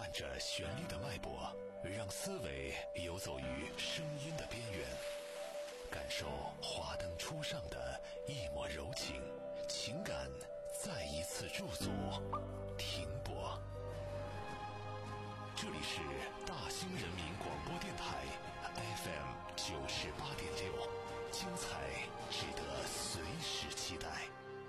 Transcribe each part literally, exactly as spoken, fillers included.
按着旋律的脉搏，让思维游走于声音的边缘，感受华灯初上的一抹柔情，情感再一次驻足停泊。这里是大兴人民广播电台 F M 九十八点六，精彩值得随时期待。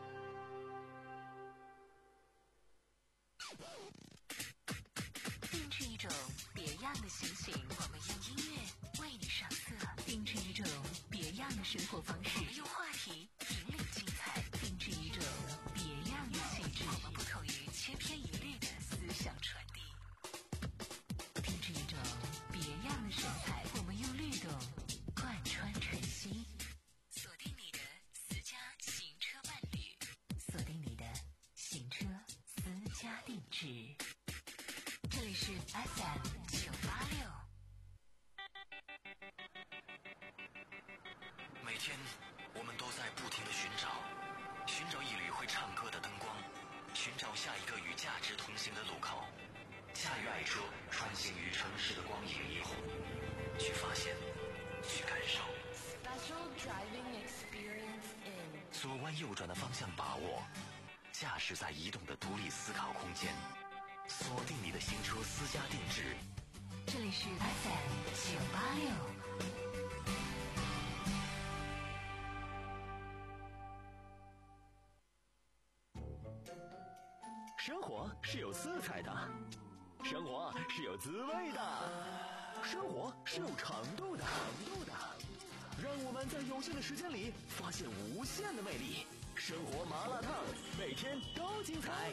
定制一种别样的心情，我们用音乐为你上色；定制一种别样的生活方式，我们用话题引领精彩；定制一种别样的气质，我们不同于千篇一律的思想传递；定制一种别样的神采，我们用律动贯穿晨曦。锁定你的私家行车伴侣，锁定你的行车私家定制。这里是 F M 九八六。 每天我们都在不停地寻找，寻找一缕会唱歌的灯光，寻找下一个与价值同行的路口，驾驭爱车穿行于城市的光影霓虹，去发现，去感受。 Special driving experience in 左弯右转的方向把握，驾驶在移动的独立思考空间，锁定你的新车私家定制。 这里是 F M 九八六。 生活是有色彩的，生活是有滋味的，生活是有长度的。让我们在有限的时间里发现无限的魅力。生活麻辣烫，每天都精彩。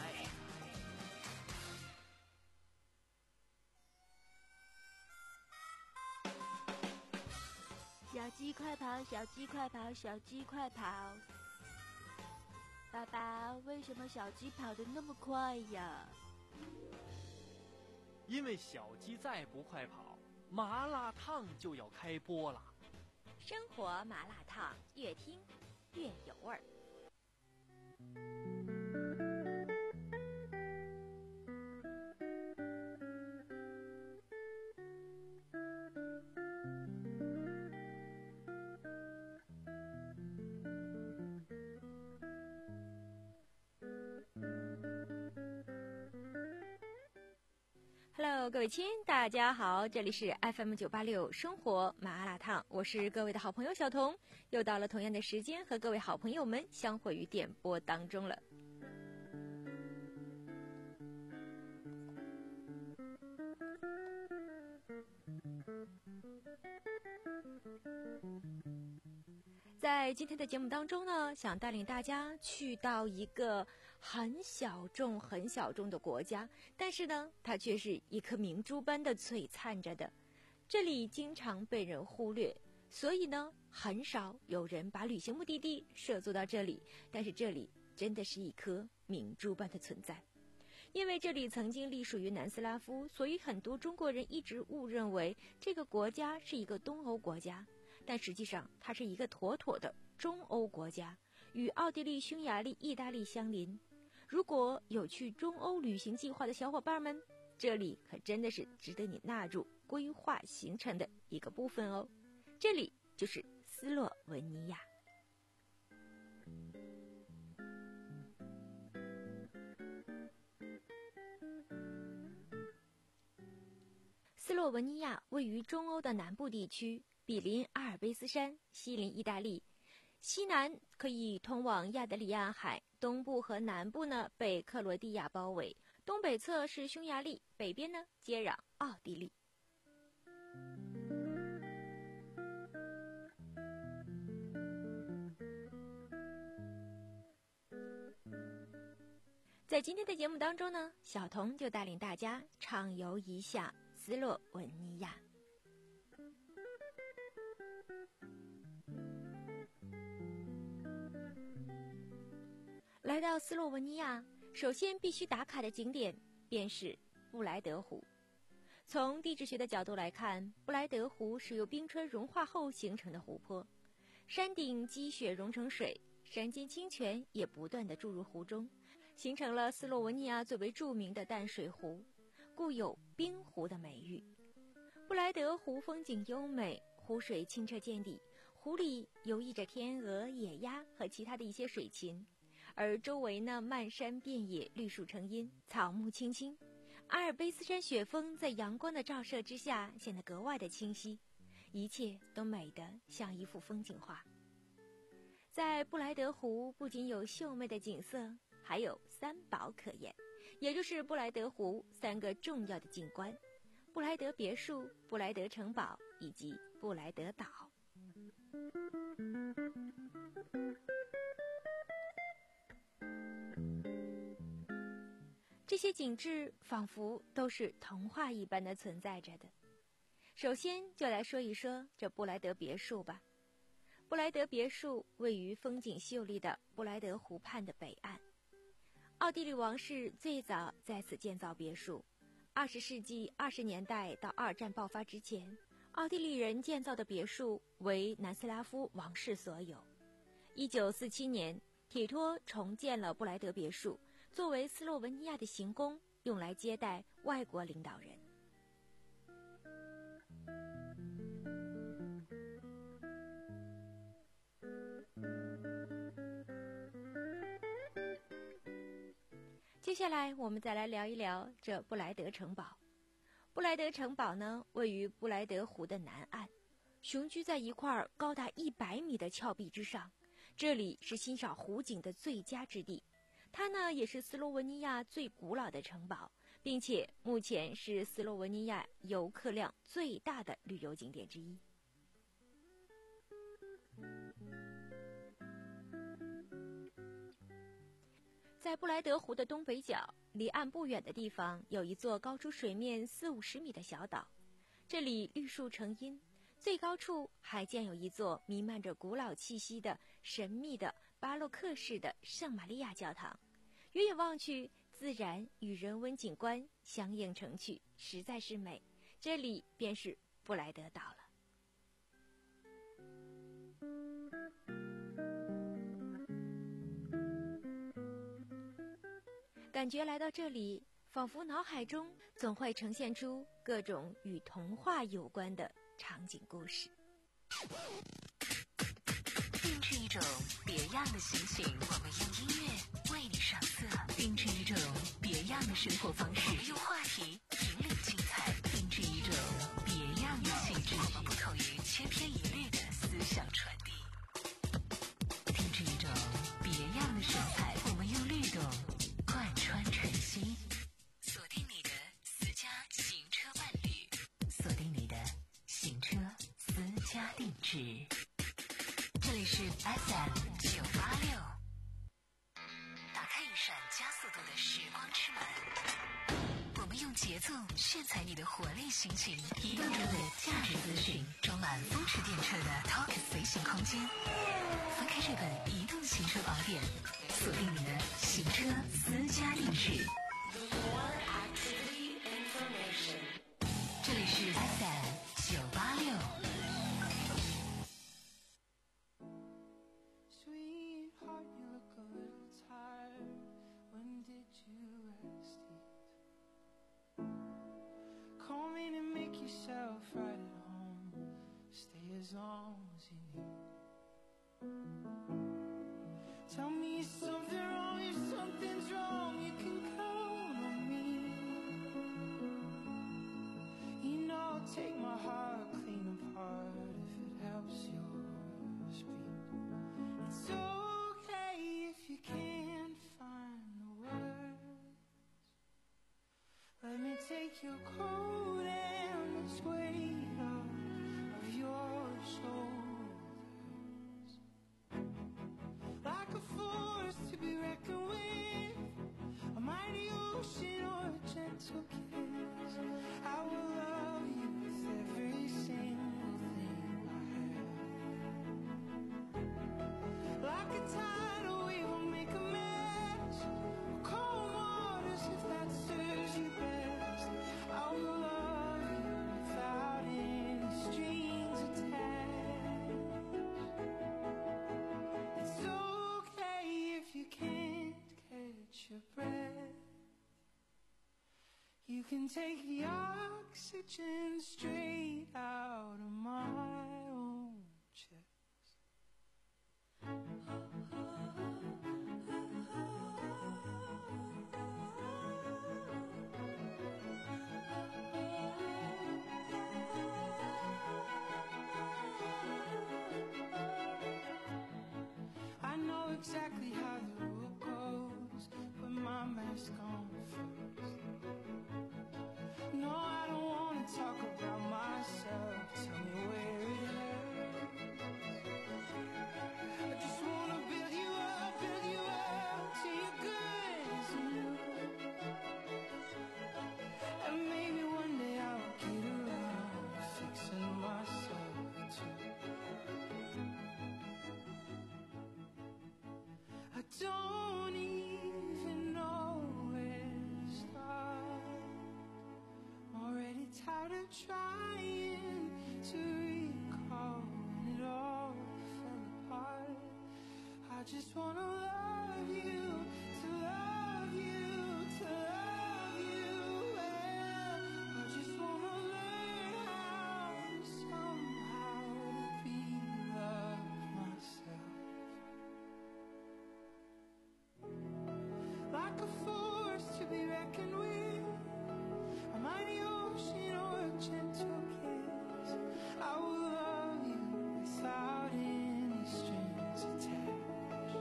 小鸡快跑，小鸡快跑，小鸡快跑！爸爸，为什么小鸡跑得那么快呀？ 因为小鸡再不快跑，麻辣烫就要开播了。 生活麻辣烫，越听越有味儿。Hello， 各位亲，大家好，这里是 F M 九八六生活麻辣烫，我是各位的好朋友小彤，又到了同样的时间和各位好朋友们相会于电波当中了。在今天的节目当中呢，想带领大家去到一个很小众很小众的国家，但是呢它却是一颗明珠般的璀璨着的，这里经常被人忽略，所以呢很少有人把旅行目的地涉足到这里，但是这里真的是一颗明珠般的存在。因为这里曾经隶属于南斯拉夫，所以很多中国人一直误认为这个国家是一个东欧国家，但实际上它是一个妥妥的中欧国家，与奥地利、匈牙利、意大利相邻。如果有去中欧旅行计划的小伙伴们，这里可真的是值得你纳入规划行程的一个部分哦。这里就是斯洛文尼亚。斯洛文尼亚位于中欧的南部地区，比邻阿尔卑斯山，西邻意大利，西南可以通往亚得里亚海，东部和南部呢被克罗地亚包围，东北侧是匈牙利，北边呢接壤奥地利。在今天的节目当中呢，小彤就带领大家畅游一下斯洛文尼亚。来到斯洛文尼亚，首先必须打卡的景点便是布莱德湖。从地质学的角度来看，布莱德湖是由冰川融化后形成的湖泊，山顶积雪融成水，山间清泉也不断地注入湖中，形成了斯洛文尼亚最为著名的淡水湖。 故有冰湖的美誉。布莱德湖风景优美，湖水清澈见底，湖里游弋着天鹅、野鸭和其他的一些水禽，而周围呢漫山遍野，绿树成荫，草木青青。阿尔卑斯山雪峰在阳光的照射之下显得格外的清晰，一切都美得像一幅风景画。在布莱德湖不仅有秀美的景色，还有三宝可言，也就是布莱德湖三个重要的景观：布莱德别墅、布莱德城堡以及布莱德岛。这些景致仿佛都是童话一般的存在着的。首先就来说一说这布莱德别墅吧。布莱德别墅位于风景秀丽的布莱德湖畔的北岸。奥地利王室最早在此建造别墅。二十世纪二十年代到二战爆发之前，奥地利人建造的别墅为南斯拉夫王室所有。一九四七年，铁托重建了布莱德别墅，作为斯洛文尼亚的行宫，用来接待外国领导人。接下来我们再来聊一聊这布莱德城堡。布莱德城堡呢，位于布莱德湖的南岸，雄居在一块高达一百米的峭壁之上，这里是欣赏湖景的最佳之地。它呢也是斯洛文尼亚最古老的城堡，并且目前是斯洛文尼亚游客量最大的旅游景点之一。在布莱德湖的东北角，离岸不远的地方有一座高出水面四五十米的小岛，这里绿树成荫，最高处还建有一座弥漫着古老气息的神秘的巴洛克式的圣玛利亚教堂。远远望去，自然与人文景观相映成趣，实在是美。这里便是布莱德岛了。感觉来到这里，仿佛脑海中总会呈现出各种与童话有关的场景故事。 定制一种别样的心情，我们用音乐为你上色；定制一种别样的生活方式，用话题引领精彩；定制一种别样的气质，我们不同于千篇一律的思想传递；定制一种别样的神采，我们用律动贯穿晨曦。锁定你的私家行车伴侣，锁定你的行车私家定制。这里是 F M 九八六，打开一扇加速度的时光之门，我们用节奏炫彩你的活力心情，移动中的价值资讯，装满风驰电掣的 Talk 随行空间。翻开这本移动行车宝典，锁定你的行车私家定制。这里是 F M 九八六。 As long as you need. Tell me if something wrong, if something's wrong, you can count on me. You know I'll take my heart clean apart if it helps yours beat. It's okay if you can't find the words. Let me take your coat and let's wait up of your shoulders, like a force to be reckoned with, a mighty ocean or a gentle kiss. I will love you with every single thing I have. Like a tidal wave, I'll make a mess, cold waters if that serves you best. I will love you without any strings attached. It's okay if you can't catch your breath. You can take the oxygen straight out of my own chest. I know exactly how the rule goes. Put my mask on first. No, I don't want to talk about myself. Tell me where it hurts. I just want to build you up, build you up till you're good as new. And maybe one day I'll get around to fixing myself too. I don't even know where to start. Already tired of trying to recall when it all fell apart. I just wanna love you, to love you, to love you well. I just wanna learn how somehow to be loved myself. Like a force to be reckoned with. A mighty ocean or a gentle kiss. I will love you without any strings attached.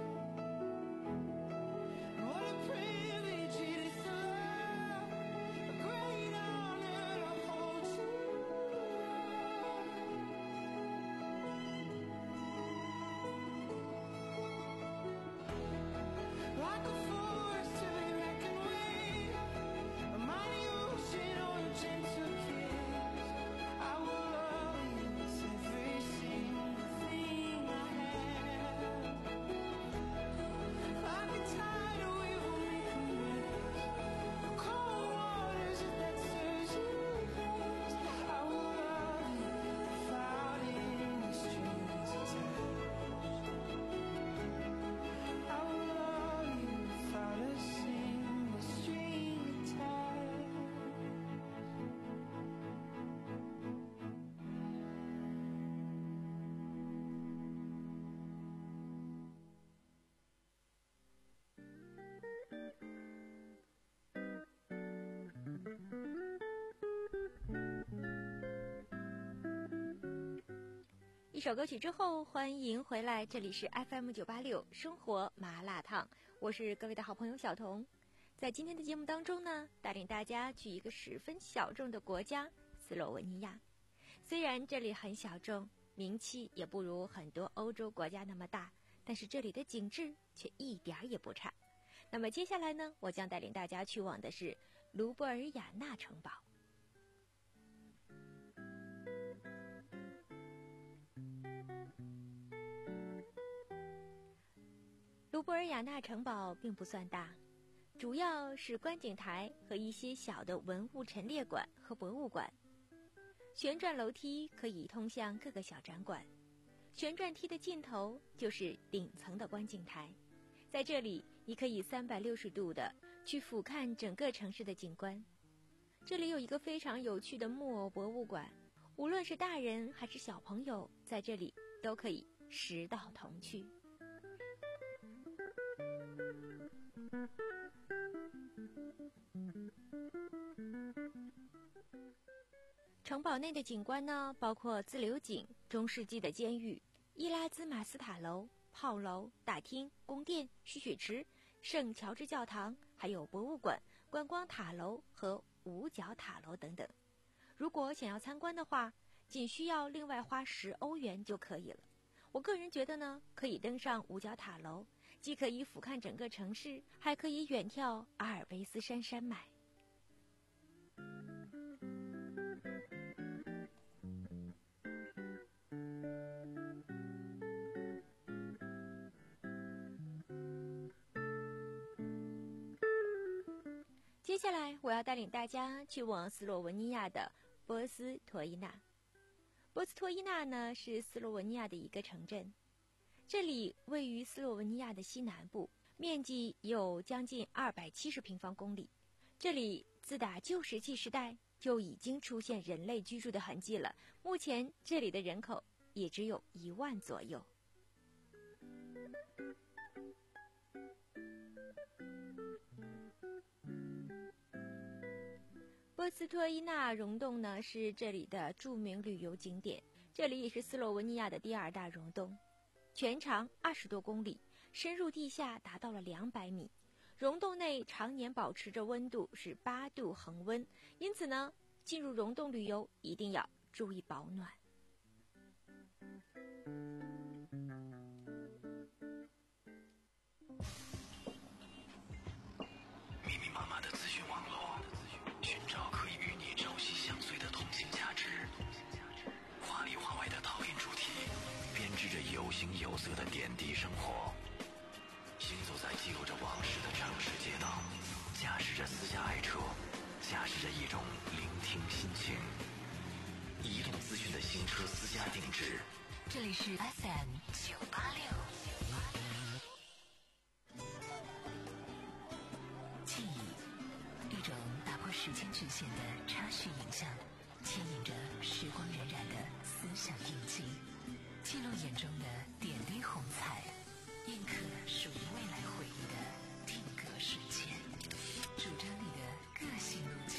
What a privilege it is to love. A great honor to hold you. Like a force to be reckoned with. A mighty ocean or a gentle kiss. I will love you with every single thing I have. Like a tidal wave will make a mess. Cold waters if that serves you best. I will love you without any strings attached. I will love you without a single string attached. 一首歌曲之后，欢迎回来，这里是 F M 九八六生活麻辣烫，我是各位的好朋友小童。在今天的节目当中呢，带领大家去一个十分小众的国家斯洛文尼亚。虽然这里很小众，名气也不如很多欧洲国家那么大，但是这里的景致却一点儿也不差。那么接下来呢，我将带领大家去往的是卢布尔雅纳城堡。卢布尔雅纳城堡并不算大，主要是观景台和一些小的文物陈列馆和博物馆。旋转楼梯可以通向各个小展馆，旋转梯的尽头就是顶层的观景台。在这里，你可以三百六十度的去俯瞰整个城市的景观。这里有一个非常有趣的木偶博物馆，无论是大人还是小朋友，在这里都可以实到同趣。城堡内的景观呢，包括自流井、中世纪的监狱、伊拉兹马斯塔楼、炮楼、大厅、宫殿、蓄水池、圣乔治教堂，还有博物馆、观光塔楼和五角塔楼等等。如果想要参观的话，仅需要另外花十欧元就可以了。我个人觉得呢，可以登上五角塔楼，既可以俯瞰整个城市，还可以远眺阿尔卑斯山山脉。接下来我要带领大家去往斯洛文尼亚的波斯托伊纳。波斯托伊纳呢是斯洛文尼亚的一个城镇，这里位于斯洛文尼亚的西南部，面积有将近二百七十平方公里。这里自打旧石器时代就已经出现人类居住的痕迹了。目前这里的人口也只有一万左右。波斯托伊纳溶洞呢是这里的著名旅游景点，这里也是斯洛文尼亚的第二大溶洞，全长二十多公里，深入地下达到了两百米。溶洞内常年保持着温度是八度恒温，因此呢，进入溶洞旅游一定要注意保暖。 密密麻麻的资讯网络，寻找可以与你朝夕相随的同性价值。华里华外的讨厌主题，编织着有形有色的点滴生活。行走在记录着往事的城市街道，驾驶着私家爱车，驾驶着一种聆听心情。移动资讯的新车私家定制， 这里是 F M 九八六。记忆，一种打破时间局限的插叙影像，牵引着时光荏苒的思想印记，记录眼中的点滴红彩，印刻属于未来回忆的定格瞬间，主张你的个性路径。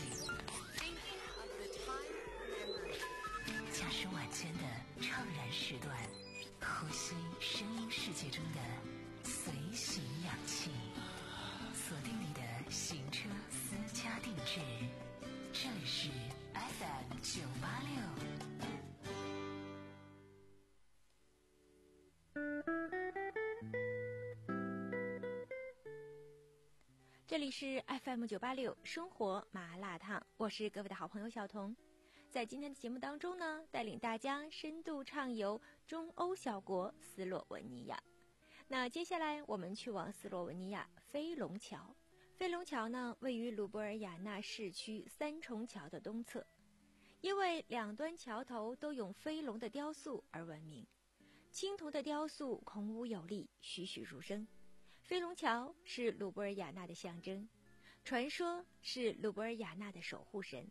驾驶晚间的怅然时段，呼吸声音世界中的随行氧气，锁定你的行车私家定制，这里是 F M 九八六。 这里是 F M 九八六生活麻辣烫，我是各位的好朋友小彤。在今天的节目当中呢，带领大家深度畅游中欧小国斯洛文尼亚。那接下来我们去往斯洛文尼亚飞龙桥。飞龙桥呢，位于卢布尔雅纳市区三重桥的东侧，因为两端桥头都有飞龙的雕塑而闻名。青铜的雕塑孔武有力，栩栩如生。飞龙桥是卢布尔雅纳的象征，传说是卢布尔雅纳的守护神。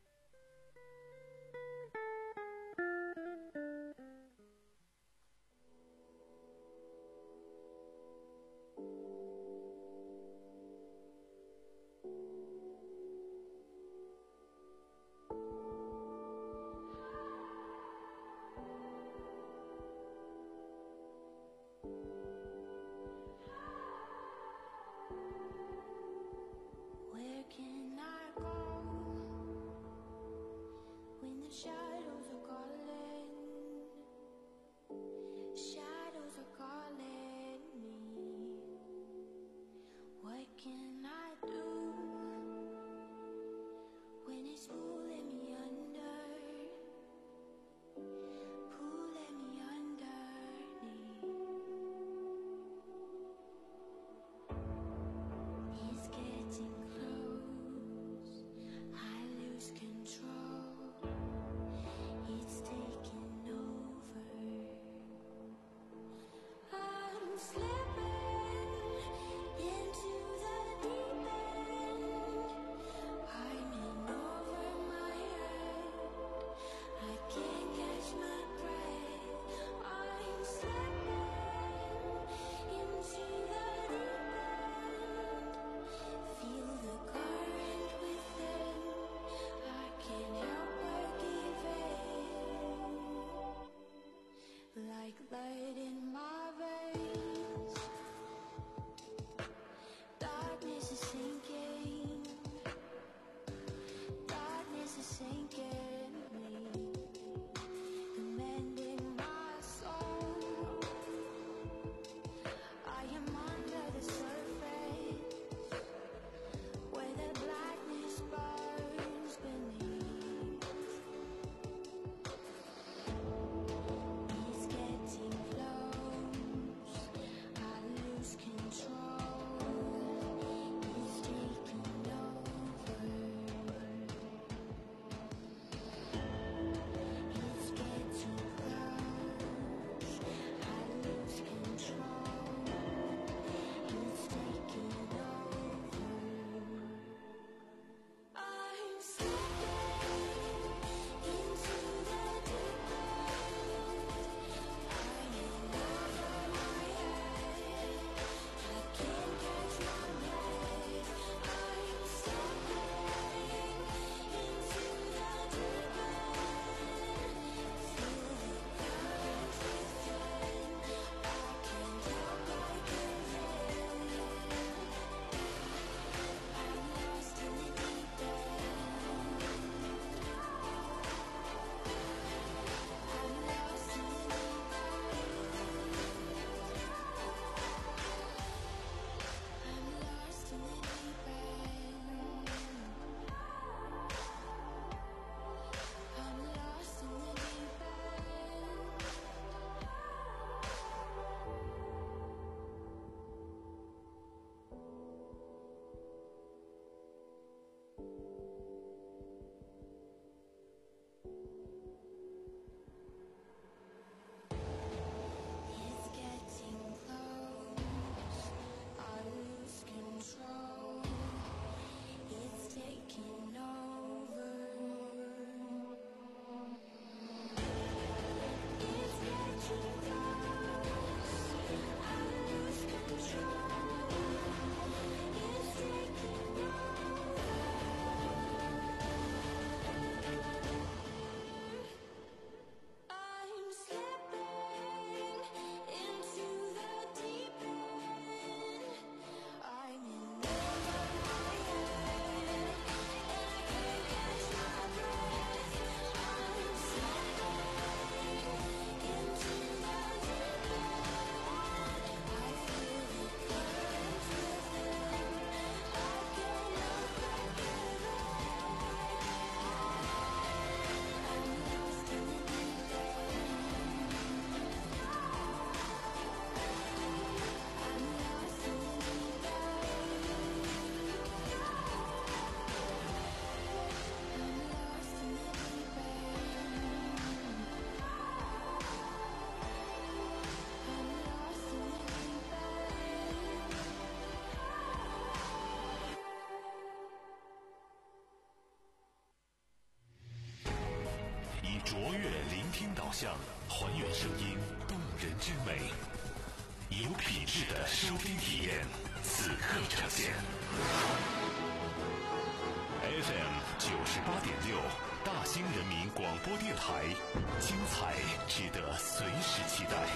像，还原声音动人之美，有品质的收听体验，此刻呈现。F M 九十八点六，大兴人民广播电台，精彩值得随时期待。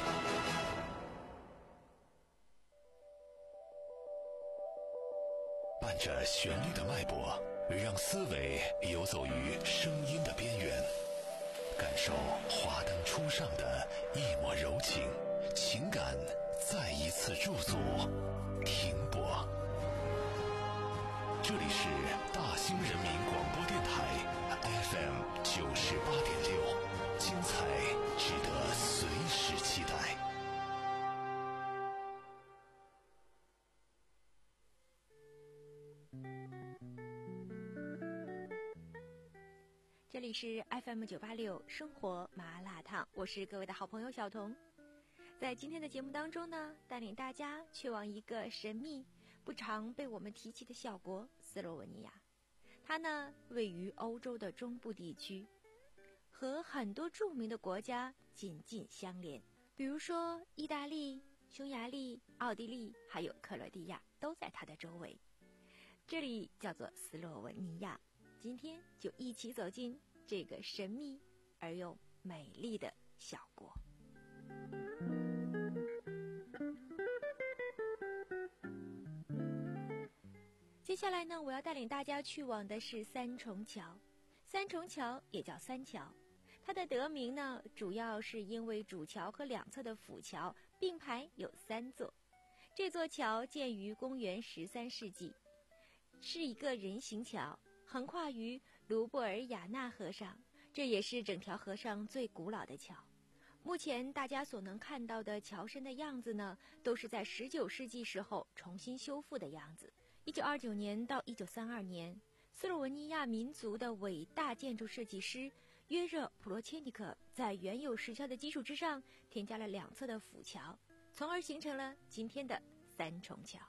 伴着旋律的脉搏，让思维游走于声音的边缘，感受华灯初上的一抹柔情，情感再一次驻足停泊。这里是大兴人民广播电台 F M 九十八点六，精彩值得随时期待。 这里是 F M 九八六生活麻辣烫，我是各位的好朋友小童。在今天的节目当中呢，带领大家去往一个神秘不常被我们提起的小国斯洛文尼亚。它呢位于欧洲的中部地区，和很多著名的国家紧紧相连，比如说意大利、匈牙利、奥地利还有克罗地亚都在它的周围。这里叫做斯洛文尼亚，今天就一起走进这个神秘而又美丽的小国。接下来呢，我要带领大家去往的是三重桥。三重桥也叫三桥，它的得名呢，主要是因为主桥和两侧的辅桥并排有三座。这座桥建于公元十三世纪，是一个人行桥，横跨于卢布尔雅纳河上，这也是整条河上最古老的桥。目前大家所能看到的桥身的样子呢，都是在十九世纪时候重新修复的样子。一九二九年到一九三二年，斯洛文尼亚民族的伟大建筑设计师约热普罗切尼克在原有石桥的基础之上添加了两侧的辅桥，从而形成了今天的三重桥。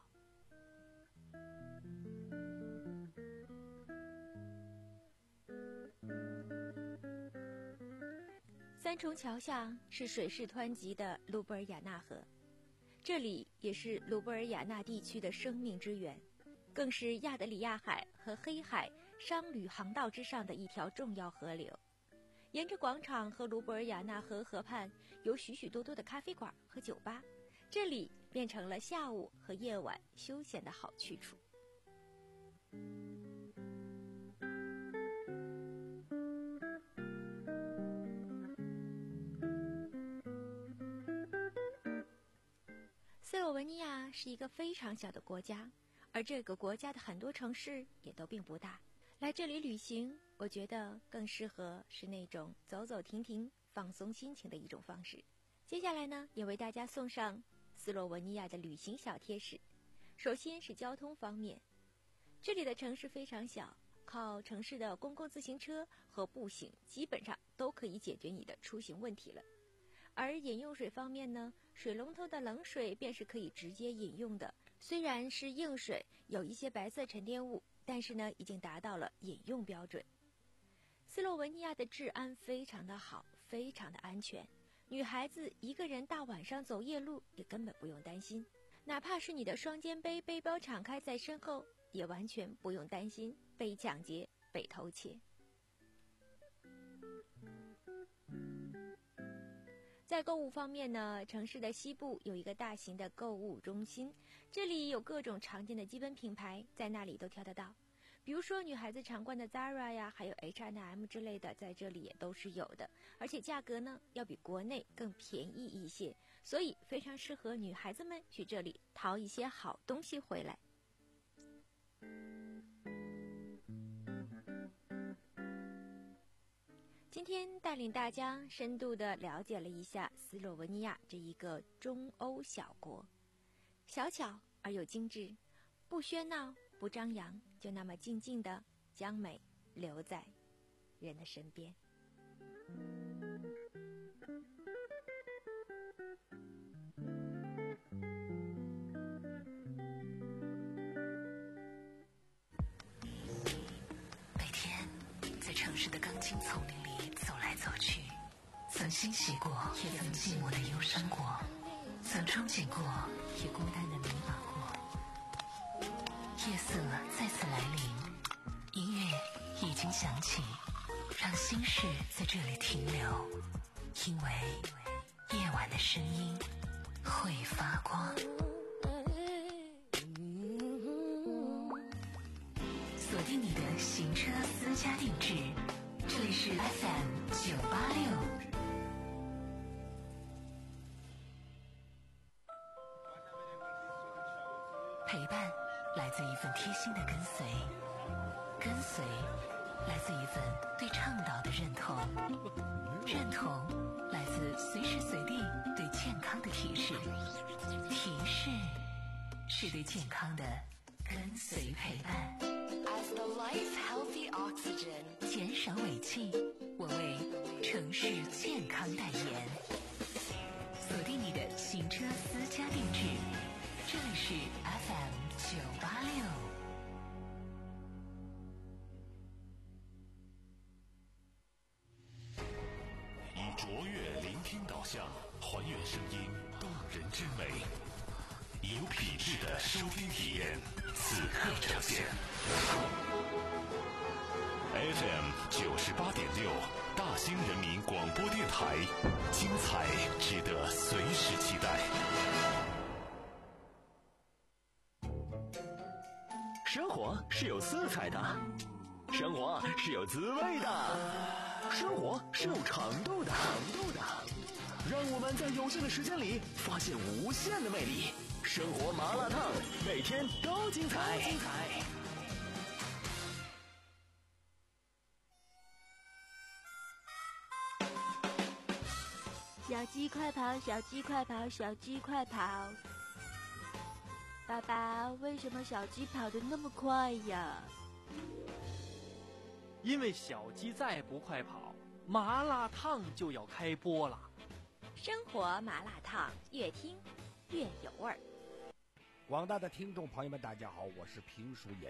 三重桥下是水势湍急的卢布尔雅纳河，这里也是卢布尔雅纳地区的生命之源，更是亚得里亚海和黑海商旅航道之上的一条重要河流。沿着广场和卢布尔雅纳河河畔有许许多多的咖啡馆和酒吧，这里变成了下午和夜晚休闲的好去处。斯洛文尼亚是一个非常小的国家，而这个国家的很多城市也都并不大。来这里旅行，我觉得更适合是那种走走停停、放松心情的一种方式。接下来呢，也为大家送上斯洛文尼亚的旅行小贴士。首先是交通方面，这里的城市非常小，靠城市的公共自行车和步行基本上都可以解决你的出行问题了。而饮用水方面呢，水龙头的冷水便是可以直接饮用的，虽然是硬水，有一些白色沉淀物，但是呢，已经达到了饮用标准。斯洛文尼亚的治安非常的好，非常的安全，女孩子一个人大晚上走夜路也根本不用担心，哪怕是你的双肩背背包敞开在身后，也完全不用担心被抢劫、被偷窃。在购物方面呢，城市的西部有一个大型的购物中心，这里有各种常见的基本品牌，在那里都挑得到。比如说女孩子常惯的 Zara 呀，还有 H and M 之类的，在这里也都是有的，而且价格呢要比国内更便宜一些，所以非常适合女孩子们去这里淘一些好东西回来。今天带领大家深度地了解了一下斯洛文尼亚这一个中欧小国，小巧而又精致，不喧闹不张扬，就那么静静地将美留在人的身边。 每天在城市的钢筋丛林里走来走去，走曾欣喜过，也曾寂寞的忧伤过，曾憧憬过，也孤单的迷茫过。夜色再次来临，音乐已经响起，让心事在这里停留，因为夜晚的声音会发光。锁定你的行车私家定制，这里是 F M 九八六。陪伴来自一份贴心的跟随，跟随来自一份对倡导的认同，认同来自随时随地对健康的提示，提示是对健康的跟随陪伴。 As the life healthy oxygen， 减少尾气，我为城市健康代言。锁定你的行车私家定制，这里是 F M 九八六。 以卓越聆听导向，还原声音动人之美，以有品质的收听体验，此刻呈现。F M 九十八点六，大兴人民广播电台，精彩值得随时期待。 生活是有色彩的，生活是有滋味的，生活是有长度的，长度的。让我们在有限的时间里发现无限的魅力。生活麻辣烫，每天都精彩。精彩。 小鸡快跑，小鸡快跑，小鸡快跑！爸爸，为什么小鸡跑得那么快呀？ 因为小鸡再不快跑，麻辣烫就要开播了。 生活麻辣烫，越听越有味儿。 广大的听众朋友们，大家好，我是评书演